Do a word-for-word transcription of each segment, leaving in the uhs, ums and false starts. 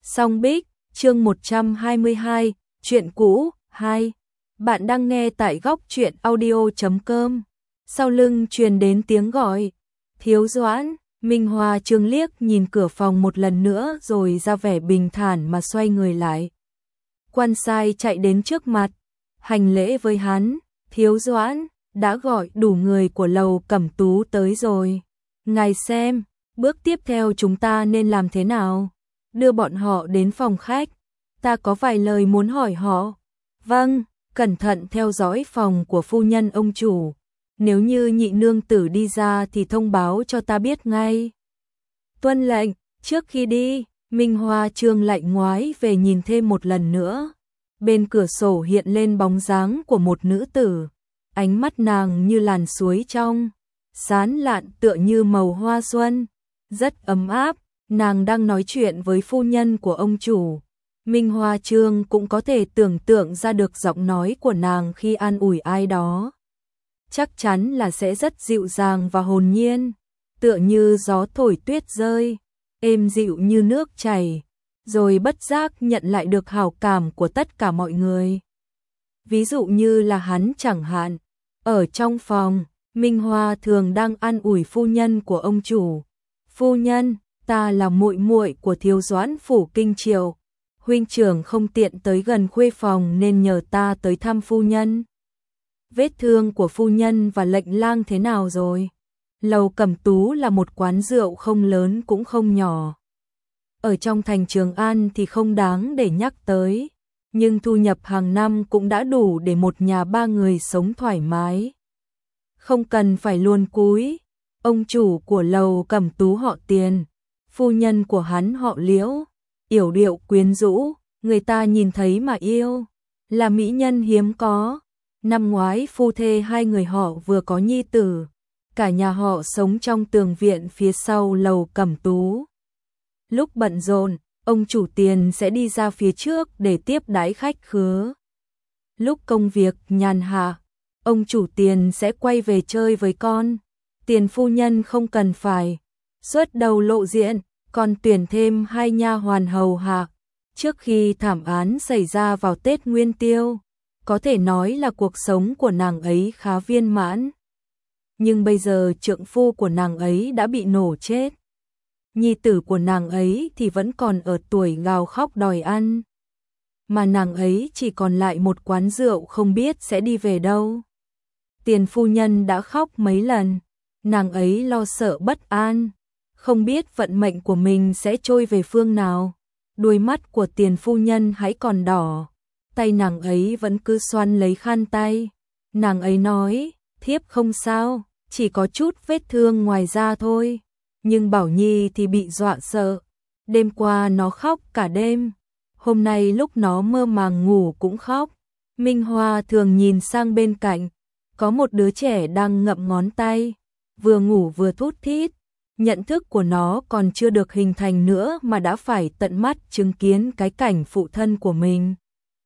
Song Bích, chương một trăm hai mươi hai, chuyện cũ, hai. Bạn đang nghe tại góc truyện audio chấm com. Sau lưng truyền đến tiếng gọi. Thiếu Doãn, Minh Hoa Trương liếc nhìn cửa phòng một lần nữa rồi ra vẻ bình thản mà xoay người lại. Quan sai chạy đến trước mặt, hành lễ với hắn. Thiếu Doãn, đã gọi đủ người của lầu Cẩm Tú tới rồi. Ngài xem, bước tiếp theo chúng ta nên làm thế nào? Đưa bọn họ đến phòng khách. Ta có vài lời muốn hỏi họ. Vâng, cẩn thận theo dõi phòng của phu nhân ông chủ. Nếu như nhị nương tử đi ra thì thông báo cho ta biết ngay. Tuân lệnh. Trước khi đi, Minh Hoa Trương lại ngoái về nhìn thêm một lần nữa. Bên cửa sổ hiện lên bóng dáng của một nữ tử. Ánh mắt nàng như làn suối trong, sáng lạn tựa như màu hoa xuân, rất ấm áp. Nàng đang nói chuyện với phu nhân của ông chủ. Minh Hoa Trương cũng có thể tưởng tượng ra được giọng nói của nàng khi an ủi ai đó. Chắc chắn là sẽ rất dịu dàng và hồn nhiên, tựa như gió thổi tuyết rơi, êm dịu như nước chảy, rồi bất giác nhận lại được hảo cảm của tất cả mọi người. Ví dụ như là hắn chẳng hạn, ở trong phòng, Minh Hoa thường đang an ủi phu nhân của ông chủ. Phu nhân, ta là muội muội của Thiếu Doãn phủ Kinh Triệu. Huynh trưởng không tiện tới gần khuê phòng nên nhờ ta tới thăm phu nhân. Vết thương của phu nhân và lệnh lang thế nào rồi? Lầu Cẩm Tú là một quán rượu không lớn cũng không nhỏ. Ở trong thành Trường An thì không đáng để nhắc tới, nhưng thu nhập hàng năm cũng đã đủ để một nhà ba người sống thoải mái. Không cần phải luồn cúi. Ông chủ của lầu Cẩm Tú họ Tiền, phu nhân của hắn họ Liễu, yểu điệu quyến rũ, người ta nhìn thấy mà yêu, là mỹ nhân hiếm có. Năm ngoái phu thê hai người họ vừa có nhi tử, cả nhà họ sống trong tường viện phía sau lầu Cẩm Tú. Lúc bận rộn, ông chủ Tiền sẽ đi ra phía trước để tiếp đãi khách khứa. Lúc công việc nhàn hạ, ông chủ Tiền sẽ quay về chơi với con. Tiền phu nhân không cần phải xuất đầu lộ diện, còn tuyển thêm hai nha hoàn hầu hạ. Trước khi thảm án xảy ra vào Tết Nguyên Tiêu, có thể nói là cuộc sống của nàng ấy khá viên mãn. Nhưng bây giờ trượng phu của nàng ấy đã bị nổ chết. Nhi tử của nàng ấy thì vẫn còn ở tuổi gào khóc đòi ăn. Mà nàng ấy chỉ còn lại một quán rượu không biết sẽ đi về đâu. Tiền phu nhân đã khóc mấy lần. Nàng ấy lo sợ bất an, không biết vận mệnh của mình sẽ trôi về phương nào. Đuôi mắt của Tiền phu nhân hãy còn đỏ, tay nàng ấy vẫn cứ xoăn lấy khăn tay. Nàng ấy nói, thiếp không sao, chỉ có chút vết thương ngoài da thôi. Nhưng Bảo Nhi thì bị dọa sợ. Đêm qua nó khóc cả đêm, hôm nay lúc nó mơ màng ngủ cũng khóc. Minh Hoa thường nhìn sang bên cạnh, có một đứa trẻ đang ngậm ngón tay, vừa ngủ vừa thút thít. Nhận thức của nó còn chưa được hình thành nữa mà đã phải tận mắt chứng kiến cái cảnh phụ thân của mình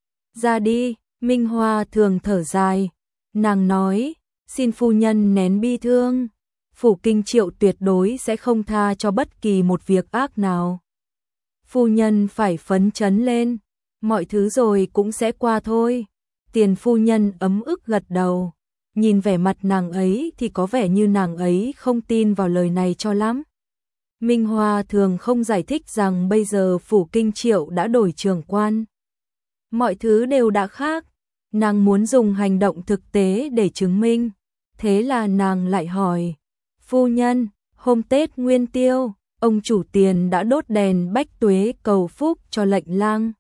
ra đi. Minh Hoa thường thở dài, nàng nói, xin phu nhân nén bi thương, phủ Kinh Triệu tuyệt đối sẽ không tha cho bất kỳ một việc ác nào. Phu nhân phải phấn chấn lên, mọi thứ rồi cũng sẽ qua thôi. Tiền phu nhân ấm ức gật đầu. Nhìn vẻ mặt nàng ấy thì có vẻ như nàng ấy không tin vào lời này cho lắm. Minh Hoa thường không giải thích rằng bây giờ phủ Kinh Triệu đã đổi trưởng quan. Mọi thứ đều đã khác. Nàng muốn dùng hành động thực tế để chứng minh. Thế là nàng lại hỏi, phu nhân, hôm Tết Nguyên Tiêu, ông chủ Tiền đã đốt đèn bách tuế cầu phúc cho lệnh lang.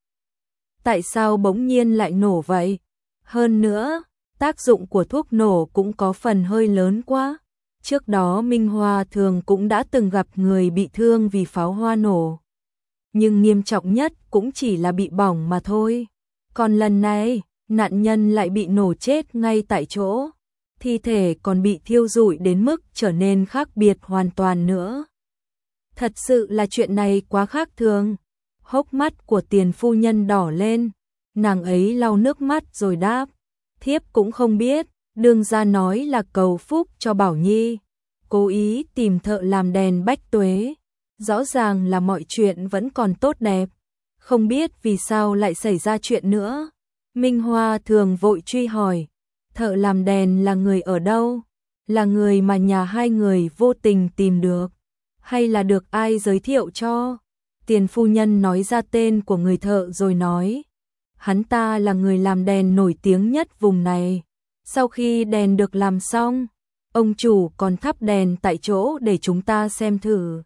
Tại sao bỗng nhiên lại nổ vậy? Hơn nữa, tác dụng của thuốc nổ cũng có phần hơi lớn quá. Trước đó Minh Hoa thường cũng đã từng gặp người bị thương vì pháo hoa nổ. Nhưng nghiêm trọng nhất cũng chỉ là bị bỏng mà thôi. Còn lần này, nạn nhân lại bị nổ chết ngay tại chỗ. Thi thể còn bị thiêu rụi đến mức trở nên khác biệt hoàn toàn nữa. Thật sự là chuyện này quá khác thường. Hốc mắt của Tiền phu nhân đỏ lên. Nàng ấy lau nước mắt rồi đáp, thiếp cũng không biết, đương gia nói là cầu phúc cho Bảo Nhi, cố ý tìm thợ làm đèn bách tuế. Rõ ràng là mọi chuyện vẫn còn tốt đẹp. không biết vì sao lại xảy ra chuyện nữa. Minh Hoa thường vội truy hỏi, thợ làm đèn là người ở đâu? Là người mà nhà hai người vô tình tìm được, hay là được ai giới thiệu cho? Tiền phu nhân nói ra tên của người thợ rồi nói, hắn ta là người làm đèn nổi tiếng nhất vùng này. Sau khi đèn được làm xong, ông chủ còn thắp đèn tại chỗ để chúng ta xem thử.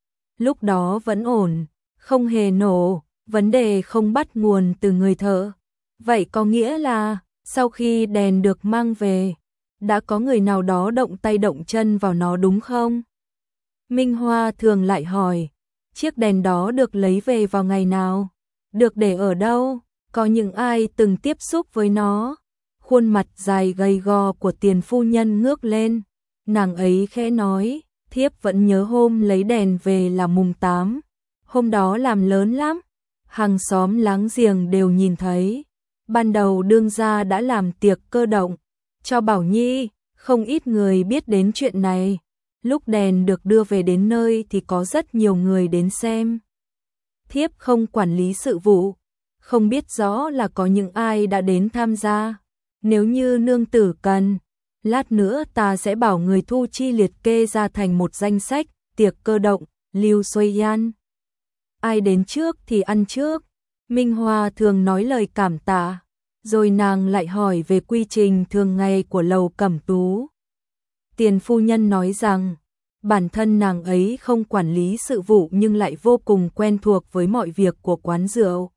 Lúc đó vẫn ổn, không hề nổ, vấn đề không bắt nguồn từ người thợ. Vậy có nghĩa là, sau khi đèn được mang về, đã có người nào đó động tay động chân vào nó đúng không? Minh Hoa thường lại hỏi, chiếc đèn đó được lấy về vào ngày nào? Được để ở đâu? Có những ai từng tiếp xúc với nó? Khuôn mặt dài gầy gò của tiền phu nhân ngước lên, nàng ấy khẽ nói, thiếp vẫn nhớ hôm lấy đèn về là mùng tám. Hôm đó làm lớn lắm, hàng xóm láng giềng đều nhìn thấy. Ban đầu đương gia đã làm tiệc cơ động cho Bảo Nhi, không ít người biết đến chuyện này. Lúc đèn được đưa về đến nơi thì có rất nhiều người đến xem. Thiếp không quản lý sự vụ, không biết rõ là có những ai đã đến tham gia. Nếu như nương tử cần, lát nữa ta sẽ bảo người thu chi liệt kê ra thành một danh sách tiệc cơ động, Lưu Xuôi Yan. Ai đến trước thì ăn trước. Minh Hoa thường nói lời cảm tạ, rồi nàng lại hỏi về quy trình thường ngày của lầu Cẩm Tú. Tiền phu nhân nói rằng, bản thân nàng ấy không quản lý sự vụ nhưng lại vô cùng quen thuộc với mọi việc của quán rượu.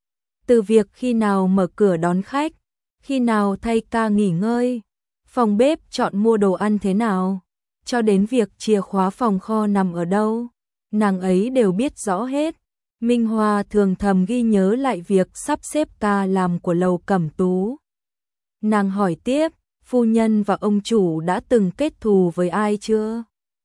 Từ việc khi nào mở cửa đón khách, khi nào thay ca nghỉ ngơi, phòng bếp chọn mua đồ ăn thế nào, cho đến việc chìa khóa phòng kho nằm ở đâu, nàng ấy đều biết rõ hết. Minh Hoa thường thầm ghi nhớ lại việc sắp xếp ca làm của lầu Cẩm Tú. Nàng hỏi tiếp, phu nhân và ông chủ đã từng kết thù với ai chưa?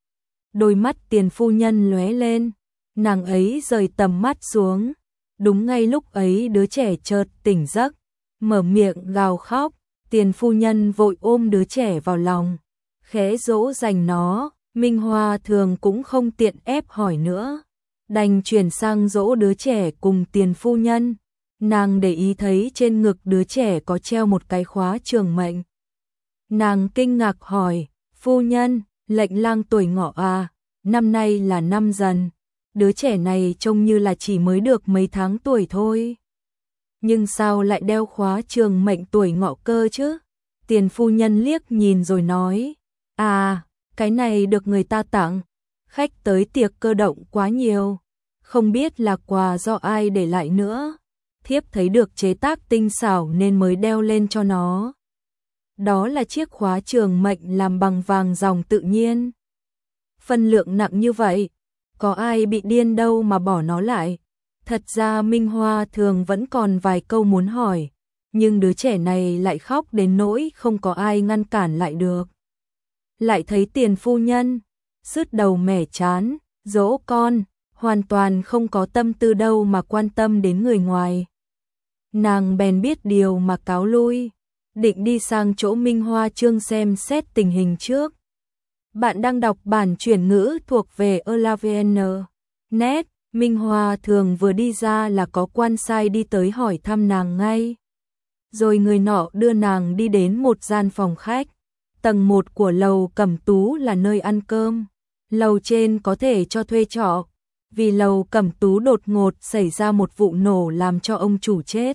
Đôi mắt tiền phu nhân lóe lên, nàng ấy rời tầm mắt xuống. Đúng ngay lúc ấy đứa trẻ chợt tỉnh giấc, mở miệng gào khóc, tiền phu nhân vội ôm đứa trẻ vào lòng, khẽ dỗ dành nó. Minh Hoa thường cũng không tiện ép hỏi nữa, đành chuyển sang dỗ đứa trẻ cùng tiền phu nhân. Nàng để ý thấy trên ngực đứa trẻ có treo một cái khóa trường mệnh. Nàng kinh ngạc hỏi, phu nhân, lệnh lang tuổi ngọ à, năm nay là năm Dần. Đứa trẻ này trông như là chỉ mới được mấy tháng tuổi thôi. Nhưng sao lại đeo khóa trường mệnh tuổi ngọ cơ chứ? Tiền phu nhân liếc nhìn rồi nói, à, cái này được người ta tặng. Khách tới tiệc cơ động quá nhiều, không biết là quà do ai để lại nữa. Thiếp thấy được chế tác tinh xảo nên mới đeo lên cho nó. Đó là chiếc khóa trường mệnh làm bằng vàng ròng tự nhiên. Phân lượng nặng như vậy, có ai bị điên đâu mà bỏ nó lại. Thật ra Minh Hoa thường vẫn còn vài câu muốn hỏi, nhưng đứa trẻ này lại khóc đến nỗi không có ai ngăn cản lại được. Lại thấy tiền phu nhân sứt đầu mẻ chán, dỗ con, hoàn toàn không có tâm tư đâu mà quan tâm đến người ngoài. Nàng bèn biết điều mà cáo lui, định đi sang chỗ Minh Hoa Chương xem xét tình hình trước. Bạn đang đọc bản chuyển ngữ thuộc về Elavn. Net, Minh Hoa thường vừa đi ra là có quan sai đi tới hỏi thăm nàng ngay. Rồi người nọ đưa nàng đi đến một gian phòng khách. Tầng một của lầu Cẩm Tú là nơi ăn cơm. Lầu trên có thể cho thuê trọ. Vì lầu Cẩm Tú đột ngột xảy ra một vụ nổ làm cho ông chủ chết,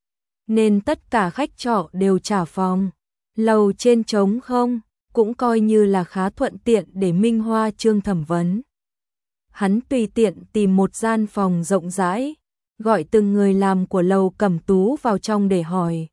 nên tất cả khách trọ đều trả phòng. Lầu trên trống không, cũng coi như là khá thuận tiện để Minh Hoa Chương thẩm vấn. Hắn tùy tiện tìm một gian phòng rộng rãi, gọi từng người làm của lầu Cẩm Tú vào trong để hỏi.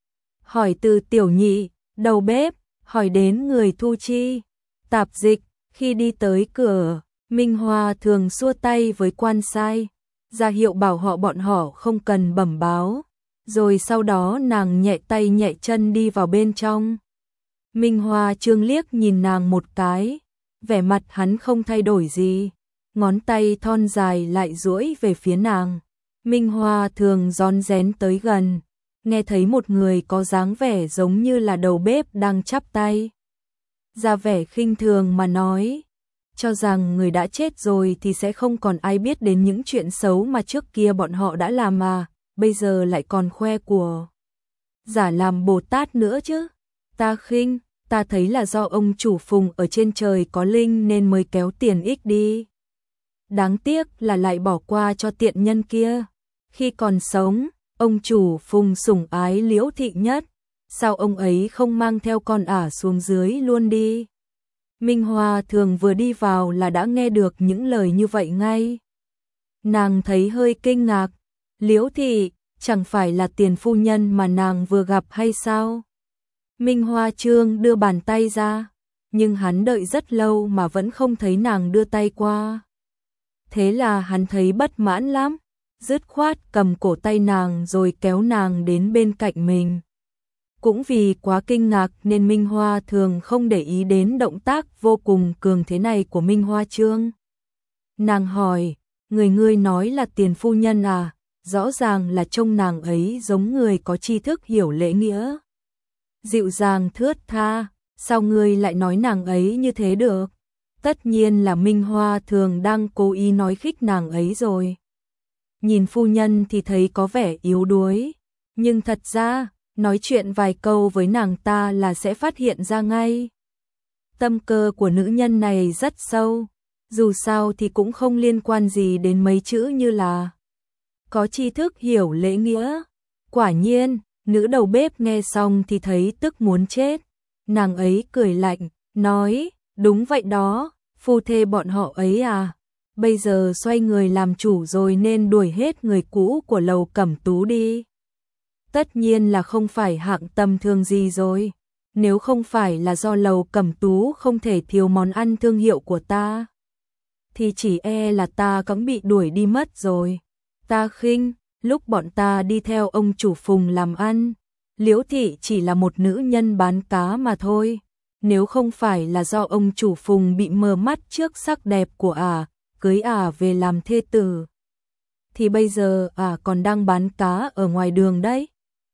Hỏi từ tiểu nhị, đầu bếp, hỏi đến người thu chi, tạp dịch. Khi đi tới cửa, Minh Hoa thường xua tay với quan sai, ra hiệu bảo họ bọn họ không cần bẩm báo. Rồi sau đó nàng nhẹ tay nhẹ chân đi vào bên trong. Minh Hoa Chương liếc nhìn nàng một cái, vẻ mặt hắn không thay đổi gì, ngón tay thon dài lại duỗi về phía nàng. Minh Hoa thường rón rén tới gần, nghe thấy một người có dáng vẻ giống như là đầu bếp đang chắp tay, ra vẻ khinh thường mà nói, cho rằng người đã chết rồi thì sẽ không còn ai biết đến những chuyện xấu mà trước kia bọn họ đã làm mà, bây giờ lại còn khoe của giả làm Bồ Tát nữa chứ. Ta khinh, ta thấy là do ông chủ Phùng ở trên trời có linh nên mới kéo tiền ích đi. Đáng tiếc là lại bỏ qua cho tiện nhân kia. Khi còn sống, ông chủ Phùng sủng ái Liễu Thị nhất, sao ông ấy không mang theo con ả xuống dưới luôn đi. Minh Hoa Thường vừa đi vào là đã nghe được những lời như vậy ngay. Nàng thấy hơi kinh ngạc, Liễu Thị, chẳng phải là tiền phu nhân mà nàng vừa gặp hay sao? Minh Hoa Trương đưa bàn tay ra, nhưng hắn đợi rất lâu mà vẫn không thấy nàng đưa tay qua. Thế là hắn thấy bất mãn lắm, dứt khoát cầm cổ tay nàng rồi kéo nàng đến bên cạnh mình. Cũng vì quá kinh ngạc nên Minh Hoa Thường không để ý đến động tác vô cùng cường thế này của Minh Hoa Trương. Nàng hỏi, người ngươi nói là tiền phu nhân à? Rõ ràng là trông nàng ấy giống người có tri thức hiểu lễ nghĩa. Dịu dàng thướt tha, sao ngươi lại nói nàng ấy như thế được? Tất nhiên là Minh Hoa Thường đang cố ý nói khích nàng ấy rồi. Nhìn phu nhân thì thấy có vẻ yếu đuối, nhưng thật ra, nói chuyện vài câu với nàng ta là sẽ phát hiện ra ngay. Tâm cơ của nữ nhân này rất sâu, dù sao thì cũng không liên quan gì đến mấy chữ như là có tri thức hiểu lễ nghĩa. Quả nhiên, nữ đầu bếp nghe xong thì thấy tức muốn chết. Nàng ấy cười lạnh, nói, đúng vậy đó, phu thê bọn họ ấy à. Bây giờ xoay người làm chủ rồi nên đuổi hết người cũ của Lầu Cẩm Tú đi. Tất nhiên là không phải hạng tầm thường gì rồi. Nếu không phải là do Lầu Cẩm Tú không thể thiếu món ăn thương hiệu của ta, thì chỉ e là ta cũng bị đuổi đi mất rồi. Ta khinh, lúc bọn ta đi theo ông chủ Phùng làm ăn, Liễu Thị chỉ là một nữ nhân bán cá mà thôi. Nếu không phải là do ông chủ Phùng bị mờ mắt trước sắc đẹp của ả, cưới ả về làm thê tử, thì bây giờ ả còn đang bán cá ở ngoài đường đấy.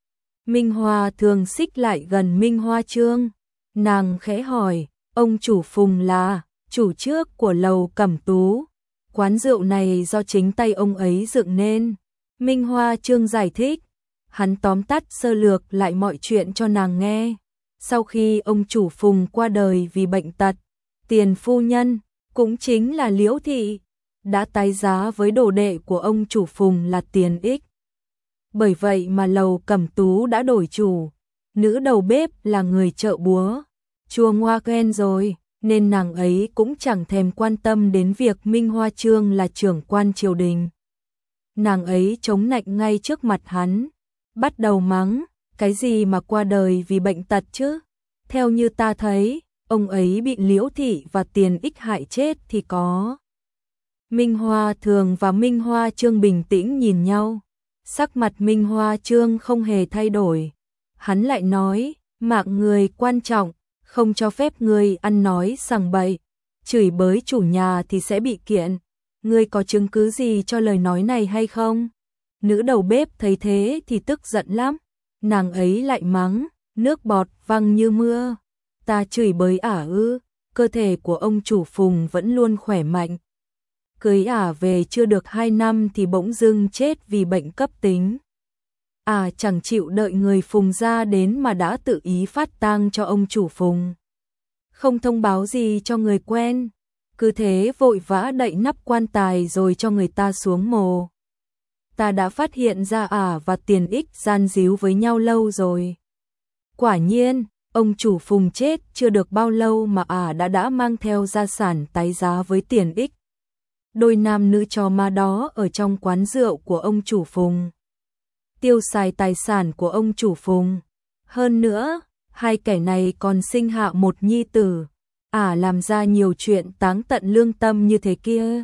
Minh Hoa Thường xích lại gần Minh Hoa Trương. Nàng khẽ hỏi, ông chủ Phùng là chủ trước của Lầu Cẩm Tú. Quán rượu này do chính tay ông ấy dựng nên. Minh Hoa Trương giải thích. Hắn tóm tắt sơ lược lại mọi chuyện cho nàng nghe. Sau khi ông chủ Phùng qua đời vì bệnh tật, tiền phu nhân, cũng chính là Liễu Thị, đã tái giá với đồ đệ của ông chủ Phùng là Tiền Ích. Bởi vậy mà Lầu Cẩm Tú đã đổi chủ, nữ đầu bếp là người chợ búa, chua ngoa quen rồi, nên nàng ấy cũng chẳng thèm quan tâm đến việc Minh Hoa Trương là trưởng quan triều đình. Nàng ấy chống nạnh ngay trước mặt hắn, bắt đầu mắng, cái gì mà qua đời vì bệnh tật chứ? Theo như ta thấy, ông ấy bị Liễu Thị và Tiền Ích hại chết thì có. Minh Hoa Thường và Minh Hoa Trương bình tĩnh nhìn nhau. Sắc mặt Minh Hoa Trương không hề thay đổi. Hắn lại nói, mạng người quan trọng, không cho phép người ăn nói sằng bậy, chửi bới chủ nhà thì sẽ bị kiện. Ngươi có chứng cứ gì cho lời nói này hay không? Nữ đầu bếp thấy thế thì tức giận lắm. Nàng ấy lại mắng, nước bọt văng như mưa. Ta chửi bới ả ư? Cơ thể của ông chủ Phùng vẫn luôn khỏe mạnh. Cưới ả về chưa được hai năm thì bỗng dưng chết vì bệnh cấp tính. Ả chẳng chịu đợi người Phùng ra đến mà đã tự ý phát tang cho ông chủ Phùng. Không thông báo gì cho người quen, cứ thế vội vã đậy nắp quan tài rồi cho người ta xuống mồ. Ta đã phát hiện ra ả và Tiền Ích gian díu với nhau lâu rồi. Quả nhiên, ông chủ Phùng chết chưa được bao lâu mà ả đã đã mang theo gia sản tái giá với Tiền Ích. Đôi nam nữ trò ma đó ở trong quán rượu của ông chủ Phùng, tiêu xài tài sản của ông chủ Phùng. Hơn nữa, hai kẻ này còn sinh hạ một nhi tử. Ả làm ra nhiều chuyện táng tận lương tâm như thế kia.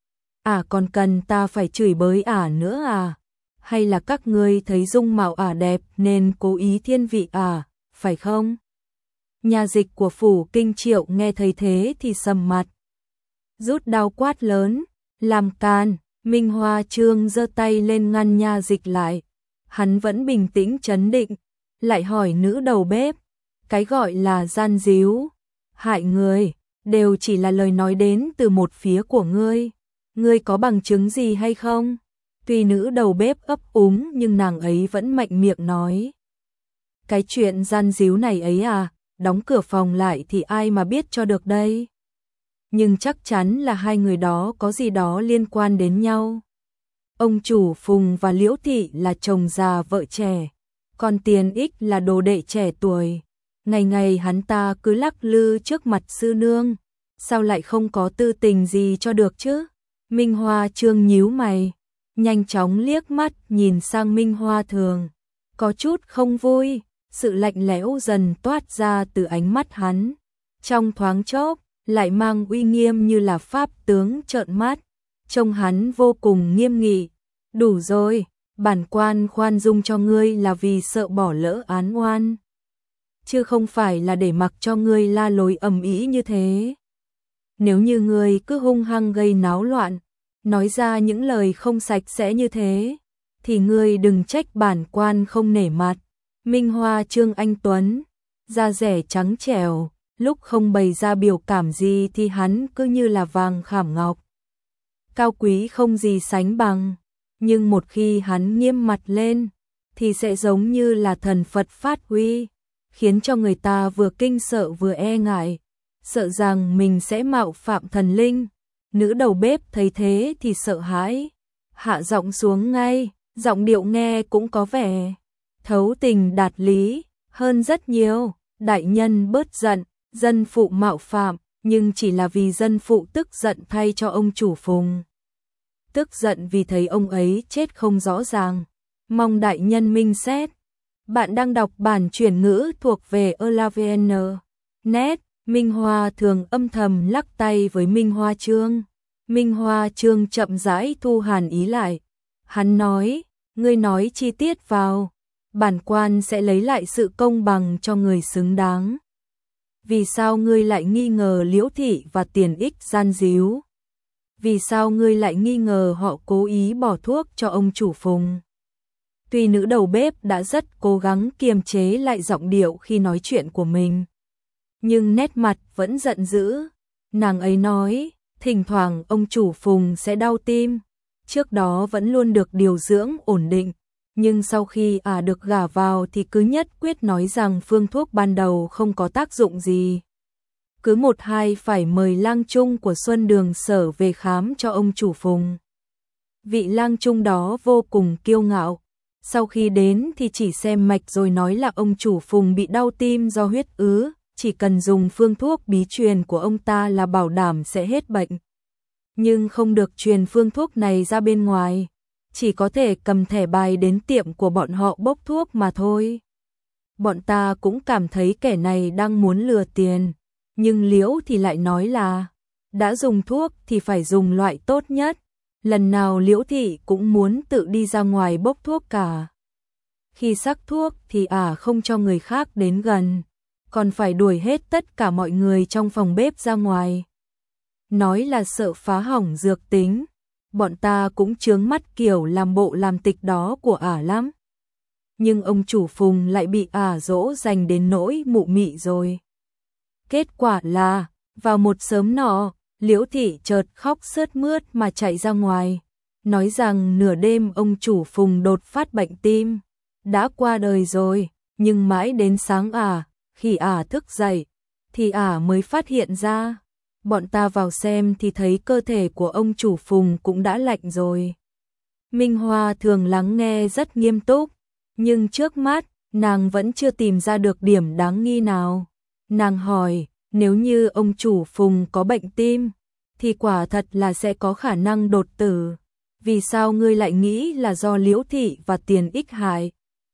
Ả còn cần ta phải chửi bới ả nữa à? Hay là các ngươi thấy dung mạo ả đẹp nên cố ý thiên vị ả, phải không? Nhà dịch của phủ Kinh Triệu nghe thấy thế thì sầm mặt, rút đao quát lớn, làm can. Minh Hoa Trương giơ tay lên ngăn nha dịch lại. Hắn vẫn bình tĩnh trấn định, lại hỏi nữ đầu bếp, cái gọi là gian díu, hại người, đều chỉ là lời nói đến từ một phía của ngươi. Ngươi có bằng chứng gì hay không? Tuy nữ đầu bếp ấp úng nhưng nàng ấy vẫn mạnh miệng nói. Cái chuyện gian díu này ấy à, đóng cửa phòng lại thì ai mà biết cho được đây. Nhưng chắc chắn là hai người đó có gì đó liên quan đến nhau. Ông chủ Phùng và Liễu Thị là chồng già vợ trẻ, còn Tiền Ích là đồ đệ trẻ tuổi. Ngày ngày hắn ta cứ lắc lư trước mặt sư nương, sao lại không có tư tình gì cho được chứ? Minh Hoa Trương nhíu mày, nhanh chóng liếc mắt nhìn sang Minh Hoa Thường, có chút không vui, sự lạnh lẽo dần toát ra từ ánh mắt hắn. Trong thoáng chốc, lại mang uy nghiêm như là pháp tướng trợn mắt, trông hắn vô cùng nghiêm nghị. Đủ rồi, bản quan khoan dung cho ngươi là vì sợ bỏ lỡ án oan, chứ không phải là để mặc cho ngươi la lối ầm ĩ như thế. Nếu như ngươi cứ hung hăng gây náo loạn, nói ra những lời không sạch sẽ như thế, thì ngươi đừng trách bản quan không nể mặt. Minh Hoa Trương anh tuấn, da rẻ trắng trẻo, lúc không bày ra biểu cảm gì thì hắn cứ như là vàng khảm ngọc, cao quý không gì sánh bằng. Nhưng một khi hắn nghiêm mặt lên, thì sẽ giống như là thần Phật phát huy, khiến cho người ta vừa kinh sợ vừa e ngại, sợ rằng mình sẽ mạo phạm thần linh. Nữ đầu bếp thấy thế thì sợ hãi, hạ giọng xuống ngay, giọng điệu nghe cũng có vẻ thấu tình đạt lý hơn rất nhiều. Đại nhân bớt giận, dân phụ mạo phạm, nhưng chỉ là vì dân phụ tức giận thay cho ông chủ Phùng. Tức giận vì thấy ông ấy chết không rõ ràng, mong đại nhân minh xét. Bạn đang đọc bản chuyển ngữ thuộc về Elavn. Net, Minh Hoa Thường âm thầm lắc tay với Minh Hoa Trương. Minh Hoa Trương chậm rãi thu hàn ý lại. Hắn nói, ngươi nói chi tiết vào, bản quan sẽ lấy lại sự công bằng cho người xứng đáng. Vì sao ngươi lại nghi ngờ Liễu Thị và Tiền Ích gian díu? Vì sao ngươi lại nghi ngờ họ cố ý bỏ thuốc cho ông chủ Phùng? Tuy nữ đầu bếp đã rất cố gắng kiềm chế lại giọng điệu khi nói chuyện của mình, nhưng nét mặt vẫn giận dữ. Nàng ấy nói, thỉnh thoảng ông chủ Phùng sẽ đau tim, trước đó vẫn luôn được điều dưỡng ổn định, nhưng sau khi ả à được gả vào thì cứ nhất quyết nói rằng phương thuốc ban đầu không có tác dụng gì. Cứ một hai phải mời lang trung của Xuân Đường Sở về khám cho ông chủ Phùng. Vị lang trung đó vô cùng kiêu ngạo, sau khi đến thì chỉ xem mạch rồi nói là ông chủ Phùng bị đau tim do huyết ứ, chỉ cần dùng phương thuốc bí truyền của ông ta là bảo đảm sẽ hết bệnh. Nhưng không được truyền phương thuốc này ra bên ngoài, chỉ có thể cầm thẻ bài đến tiệm của bọn họ bốc thuốc mà thôi. Bọn ta cũng cảm thấy kẻ này đang muốn lừa tiền, nhưng Liễu thì lại nói là đã dùng thuốc thì phải dùng loại tốt nhất. Lần nào Liễu Thị cũng muốn tự đi ra ngoài bốc thuốc cả. Khi sắc thuốc thì ả à không cho người khác đến gần, còn phải đuổi hết tất cả mọi người trong phòng bếp ra ngoài. Nói là sợ phá hỏng dược tính, bọn ta cũng chướng mắt kiểu làm bộ làm tịch đó của ả lắm. Nhưng ông chủ Phùng lại bị ả dỗ dành đến nỗi mụ mị rồi. Kết quả là, vào một sớm nọ, Liễu Thị chợt khóc sướt mướt mà chạy ra ngoài, nói rằng nửa đêm ông chủ Phùng đột phát bệnh tim, đã qua đời rồi, nhưng mãi đến sáng ả, khi ả thức dậy, thì ả mới phát hiện ra. Bọn ta vào xem thì thấy cơ thể của ông chủ Phùng cũng đã lạnh rồi. Minh Hoa Thường lắng nghe rất nghiêm túc, nhưng trước mắt, nàng vẫn chưa tìm ra được điểm đáng nghi nào. Nàng hỏi, nếu như ông chủ Phùng có bệnh tim, thì quả thật là sẽ có khả năng đột tử. Vì sao ngươi lại nghĩ là do Liễu Thị và Tiền Ích hại?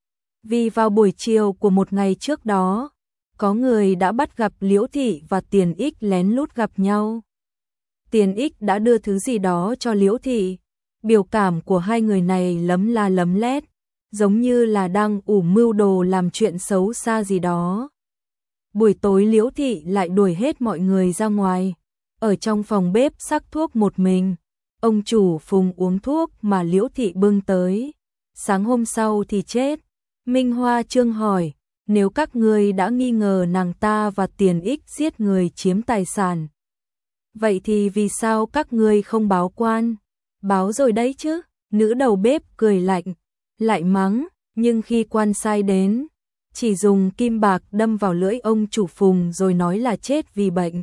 Vì vào buổi chiều của một ngày trước đó, có người đã bắt gặp Liễu Thị và Tiền Ích lén lút gặp nhau. Tiền Ích đã đưa thứ gì đó cho Liễu Thị. Biểu cảm của hai người này lấm la lấm lét, giống như là đang ủ mưu đồ làm chuyện xấu xa gì đó. Buổi tối Liễu Thị lại đuổi hết mọi người ra ngoài, ở trong phòng bếp sắc thuốc một mình. Ông chủ Phùng uống thuốc mà Liễu Thị bưng tới, sáng hôm sau thì chết. Minh Hoa Trương hỏi, nếu các ngươi đã nghi ngờ nàng ta và Tiền Ích giết người chiếm tài sản, Vậy thì vì sao các ngươi không báo quan? Báo rồi đấy chứ. Nữ đầu bếp cười lạnh, lại mắng, nhưng khi quan sai đến, chỉ dùng kim bạc đâm vào lưỡi ông chủ Phùng rồi nói là chết vì bệnh.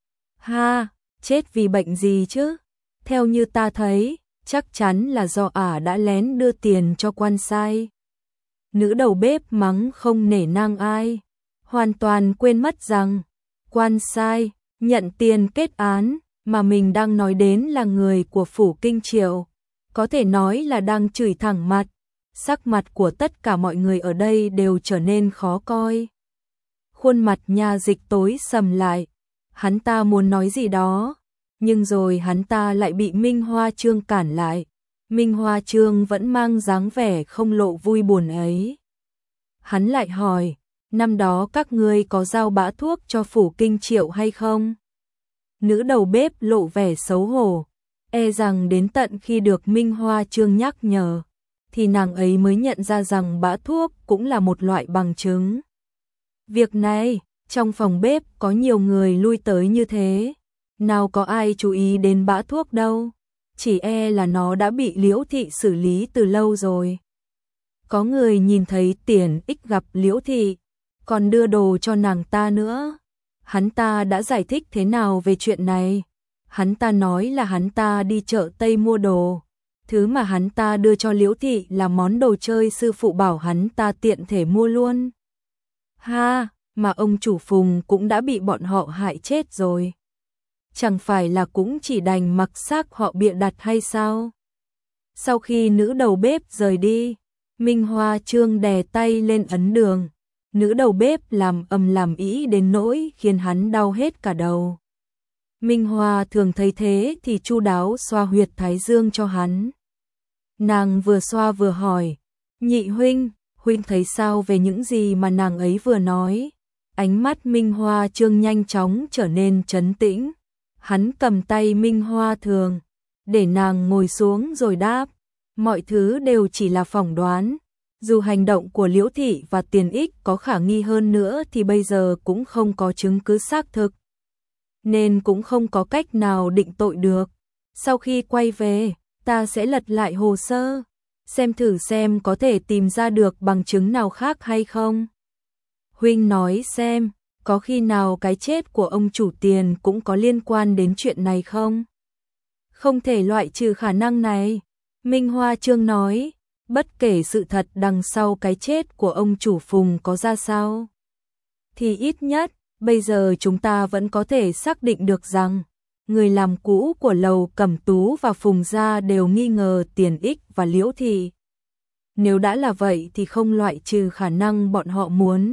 Ha, chết vì bệnh gì chứ? Theo như ta thấy, chắc chắn là do ả đã lén đưa tiền cho quan sai. Nữ đầu bếp mắng không nể nang ai, hoàn toàn quên mất rằng quan sai nhận tiền kết án mà mình đang nói đến là người của phủ Kinh Triệu, có thể nói là đang chửi thẳng mặt. Sắc mặt của tất cả mọi người ở đây đều trở nên khó coi. Khuôn mặt Nha Dịch tối sầm lại, hắn ta muốn nói gì đó, nhưng rồi hắn ta lại bị Minh Hoa Trương cản lại. Minh Hoa Trương vẫn mang dáng vẻ không lộ vui buồn ấy. Hắn lại hỏi, năm đó các ngươi có giao bã thuốc cho phủ Kinh Triệu hay không? Nữ đầu bếp lộ vẻ xấu hổ, e rằng đến tận khi được Minh Hoa Trương nhắc nhở, thì nàng ấy mới nhận ra rằng bã thuốc cũng là một loại bằng chứng. Việc này, trong phòng bếp có nhiều người lui tới như thế, nào có ai chú ý đến bã thuốc đâu, chỉ e là nó đã bị Liễu Thị xử lý từ lâu rồi. Có người nhìn thấy Tiền Ích gặp Liễu Thị, còn đưa đồ cho nàng ta nữa. Hắn ta đã giải thích thế nào về chuyện này? Hắn ta nói là hắn ta đi chợ Tây mua đồ. Thứ mà hắn ta đưa cho Liễu Thị là món đồ chơi sư phụ bảo hắn ta tiện thể mua luôn. Ha, mà ông chủ Phùng cũng đã bị bọn họ hại chết rồi. Chẳng phải là cũng chỉ đành mặc xác họ bịa đặt hay sao? Sau khi nữ đầu bếp rời đi, Minh Hoa Trương đè tay lên ấn đường. Nữ đầu bếp làm ầm làm ĩ đến nỗi khiến hắn đau hết cả đầu. Minh Hoa thường thấy thế thì chu đáo xoa huyệt thái dương cho hắn. Nàng vừa xoa vừa hỏi, nhị huynh, huynh thấy sao về những gì mà nàng ấy vừa nói? Ánh mắt Minh Hoa Trương nhanh chóng trở nên trấn tĩnh. Hắn cầm tay Minh Hoa Thường, để nàng ngồi xuống rồi đáp, mọi thứ đều chỉ là phỏng đoán. Dù hành động của Liễu Thị và Tiền Ích có khả nghi hơn nữa thì bây giờ cũng không có chứng cứ xác thực, nên cũng không có cách nào định tội được. Sau khi quay về, ta sẽ lật lại hồ sơ, xem thử xem có thể tìm ra được bằng chứng nào khác hay không. Huynh nói xem, có khi nào cái chết của ông chủ Tiền cũng có liên quan đến chuyện này không? Không thể loại trừ khả năng này, Minh Hoa Trương nói. Bất kể sự thật đằng sau cái chết của ông chủ Phùng có ra sao, thì ít nhất, bây giờ chúng ta vẫn có thể xác định được rằng, người làm cũ của Lầu Cẩm Tú và Phùng gia đều nghi ngờ Tiền Ích và Liễu Thị. Nếu đã là vậy thì không loại trừ khả năng bọn họ muốn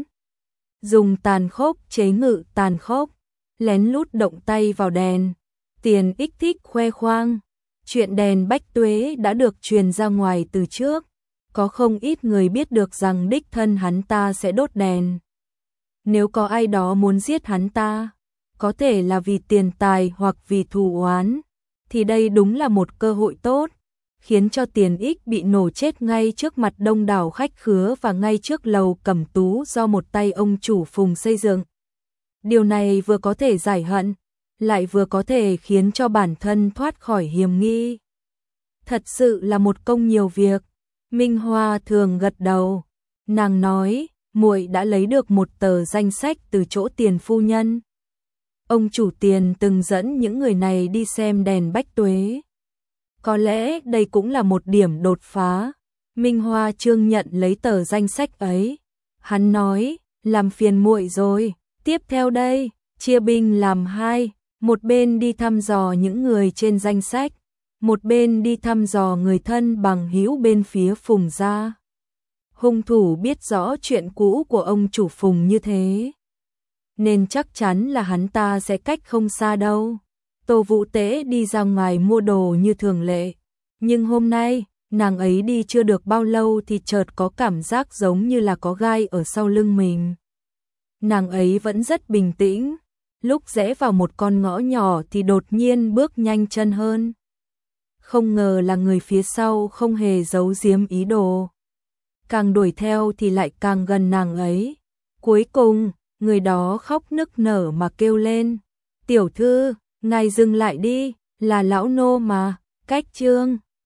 dùng tàn khốc chế ngự tàn khốc, lén lút động tay vào đèn. Tiền Ích thích khoe khoang. Chuyện đèn Bách Tuế đã được truyền ra ngoài từ trước, có không ít người biết được rằng đích thân hắn ta sẽ đốt đèn. Nếu có ai đó muốn giết hắn ta, có thể là vì tiền tài hoặc vì thù oán, thì đây đúng là một cơ hội tốt, khiến cho Tiền Ích bị nổ chết ngay trước mặt đông đảo khách khứa và ngay trước Lầu Cẩm Tú do một tay ông chủ Phùng xây dựng. Điều này vừa có thể giải hận, lại vừa có thể khiến cho bản thân thoát khỏi hiểm nghi. Thật sự là một công nhiều việc. Minh Hoa Thường gật đầu. Nàng nói, muội đã lấy được một tờ danh sách từ chỗ Tiền phu nhân. Ông chủ Tiền từng dẫn những người này đi xem đèn Bách Tuế. Có lẽ đây cũng là một điểm đột phá. Minh Hoa Trương nhận lấy tờ danh sách ấy. Hắn nói, làm phiền muội rồi. Tiếp theo đây, chia binh làm hai. Một bên đi thăm dò những người trên danh sách, một bên đi thăm dò người thân bằng hữu bên phía Phùng gia. Hung thủ biết rõ chuyện cũ của ông chủ Phùng như thế, nên chắc chắn là hắn ta sẽ cách không xa đâu. Tô Vũ Tế đi ra ngoài mua đồ như thường lệ, nhưng hôm nay, nàng ấy đi chưa được bao lâu thì chợt có cảm giác giống như là có gai ở sau lưng mình. Nàng ấy vẫn rất bình tĩnh. Lúc rẽ vào một con ngõ nhỏ thì đột nhiên bước nhanh chân hơn. Không ngờ là người phía sau không hề giấu giếm ý đồ. Càng đuổi theo thì lại càng gần nàng ấy. Cuối cùng, người đó khóc nức nở mà kêu lên. Tiểu thư, Ngài dừng lại đi, là lão nô mà, cách trương.